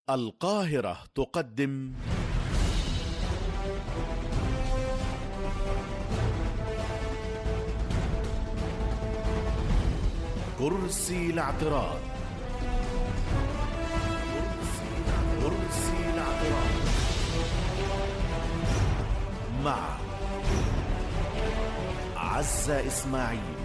القاهرة تقدم كرسي الاعتراض. كرسي الاعتراض مع عزة إسماعيل.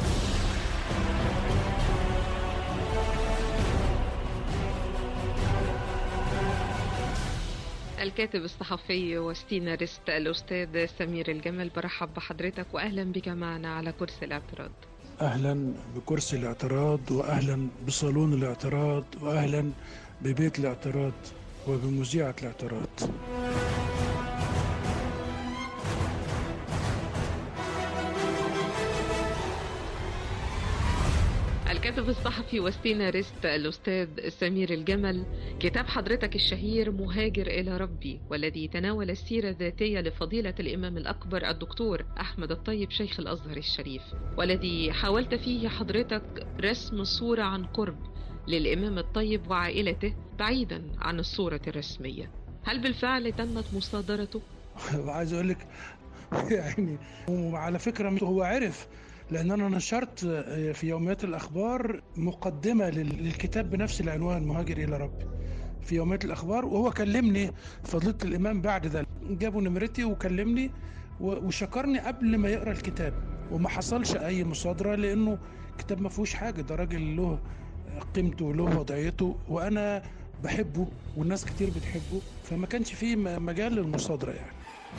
الكاتب الصحفي والسيناريست الأستاذ سمير الجمل، برحب بحضرتك وأهلا بك معنا على كرسي الاعتراض. أهلا بكرسي الاعتراض، وأهلا بصالون الاعتراض، وأهلا ببيت الاعتراض وبمذيعة الاعتراض. الكاتب الصحفي والسيناريست الأستاذ سمير الجمل، كتاب حضرتك الشهير مهاجر إلى ربي، والذي تناول السيرة الذاتية لفضيلة الإمام الأكبر الدكتور أحمد الطيب شيخ الأزهر الشريف، والذي حاولت فيه حضرتك رسم صورة عن قرب للإمام الطيب وعائلته بعيدا عن الصورة الرسمية. هل بالفعل تمت مصادرته؟ وعايز أقول لك يعني، وعلى فكرة هو عرف، لأن أنا نشرت في يوميات الأخبار مقدمة للكتاب بنفس العنوان مهاجر إلى ربي في يوميات الأخبار، وهو كلمني فضيلة الإمام بعد ذلك، جابوا نمرتي وكلمني وشكرني قبل ما يقرأ الكتاب، وما حصلش أي مصادرة لأنه كتاب ما فيهوش حاجة. ده راجل له قيمته وله وضعيته، وأنا بحبه والناس كتير بتحبه، فما كانش فيه مجال للمصادرة يعني.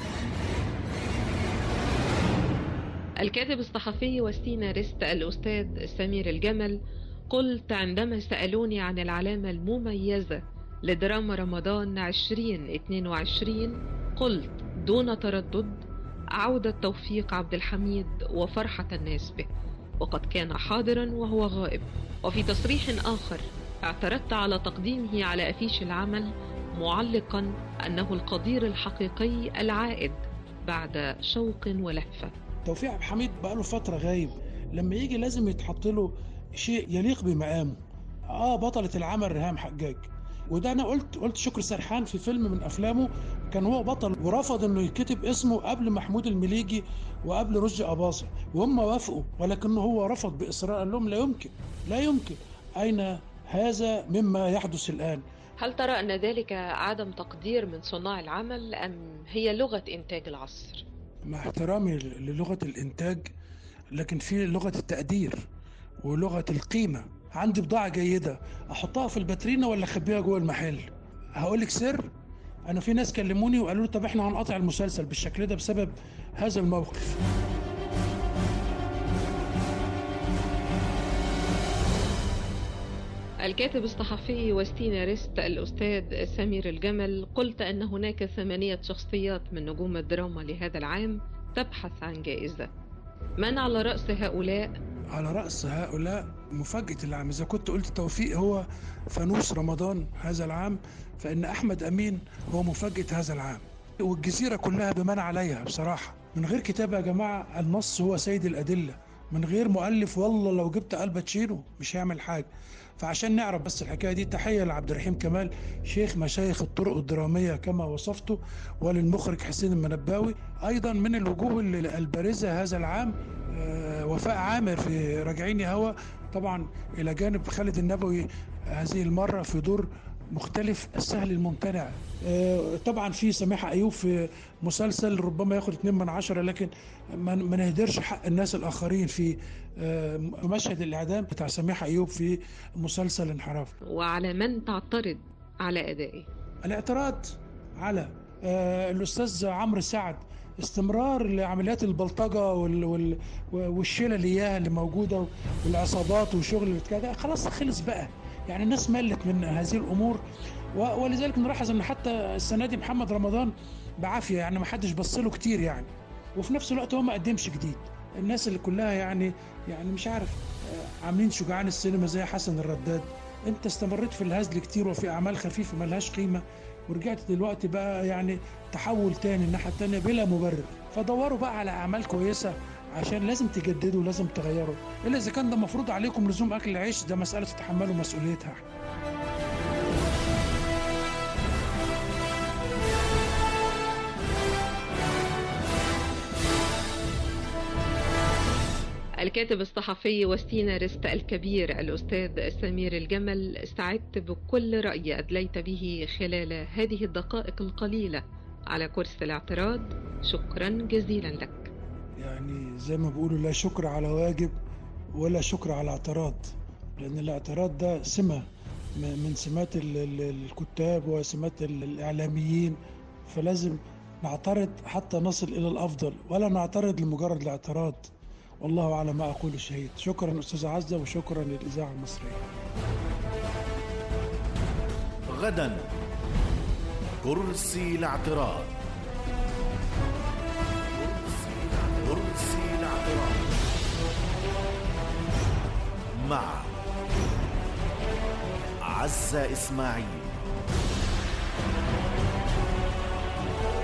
الكاتب الصحفي والسيناريست الأستاذ سمير الجمل، قلت عندما سألوني عن العلامة المميزة لدراما رمضان 2022، قلت دون تردد عودة توفيق عبد الحميد وفرحة الناس به، وقد كان حاضرا وهو غائب. وفي تصريح آخر اعترضت على تقديمه على أفيش العمل، معلقا أنه القدير الحقيقي العائد بعد شوق ولهفة. توفيق عبد الحميد بقاله فترة غايب، لما يجي لازم يتحط له شيء يليق بمقامه. بطلة العمل ريهام حجاج، وده انا قلت شكري سرحان في فيلم من افلامه كان هو بطل، ورفض انه يكتب اسمه قبل محمود المليجي وقبل رشدي أباظة، وهم وافقوا، ولكنه هو رفض باصرار، قال لهم لا يمكن لا يمكن، اين هذا مما يحدث الان؟ هل ترى أن ذلك عدم تقدير من صناع العمل أم هي لغة إنتاج العصر؟ مع احترامي للغة الإنتاج، لكن في لغة التقدير ولغة القيمة. عندي بضاعة جيدة، أحطها في الباترينا ولا أخبيها جوه المحل؟ هقولك سر، أنا في ناس كلموني وقالوا لي طب إحنا هنقطع المسلسل بالشكل ده بسبب هذا الموقف. الكاتب الصحفي والسيناريست الأستاذ سمير الجمل، قلت أن هناك 8 شخصيات من نجوم الدراما لهذا العام تبحث عن جائزة. من على رأس هؤلاء؟ على رأس هؤلاء مفاجأة العام، إذا كنت قلت توفيق هو فانوس رمضان هذا العام، فإن أحمد أمين هو مفاجأة هذا العام، والجزيرة كلها بمن عليها بصراحة. من غير كتابة يا جماعة، النص هو سيد الأدلة، من غير مؤلف والله لو جبت الباتشينو مش هيعمل حاجة. فعشان نعرف بس الحكاية دي، تحية لعبد الرحيم كمال شيخ مشايخ الطرق الدرامية كما وصفته، وللمخرج حسين المنباوي. أيضا من الوجوه البارزة هذا العام وفاء عامر في راجعيني هوا، طبعا إلى جانب خالد النبوي هذه المرة في دور مختلف السهل الممتنع. طبعا في سميحة أيوب في مسلسل ربما ياخد 2/10، لكن ما نهدرش حق الناس الآخرين في مشهد الإعدام بتاع سميحة أيوب في مسلسل انحراف. وعلى من تعترض على أدائه؟ الاعتراض على الأستاذ عمرو سعد، استمرار لعمليات البلطجة والشلة اللي موجودة والعصابات وشغل كده، خلاص خلص بقى، يعني الناس ملت من هذه الأمور. ولذلك نلاحظ ان حتى السنة دي محمد رمضان بعافية، يعني ما حدش بصله كتير يعني، وفي نفس الوقت هو ما قدمش جديد. الناس اللي كلها يعني مش عارف عاملين شجعان السينما زي حسن الرداد، انت استمريت في الهزل كتير وفي اعمال خفيفة ملهاش قيمة، ورجعت دلوقتي بقى يعني تحول تاني الناحية التانية بلا مبرر. فدوروا بقى على اعمال كويسة، عشان لازم تجددوا لازم تغيروا، الا اذا كان ده مفروض عليكم لزوم اكل العيش، ده مسألة تتحملوا مسؤوليتها. الكاتب الصحفي والسيناريست الكبير الأستاذ سمير الجمل، سعدت بكل رأي أدليت به خلال هذه الدقائق القليلة على كرسي الاعتراض. شكرا جزيلا لك. يعني زي ما بيقولوا لا شكر على واجب ولا شكر على اعتراض، لأن الاعتراض ده سمة من سمات الكتاب وسمات الإعلاميين، فلازم نعترض حتى نصل إلى الأفضل، ولا نعترض لمجرد الاعتراض. والله على ما أقول شهيد. شكرا أستاذ عزة، وشكرا للإذاعة المصرية. غدا كرسي الاعتراض. كرسي الاعتراض مع عزة إسماعيل.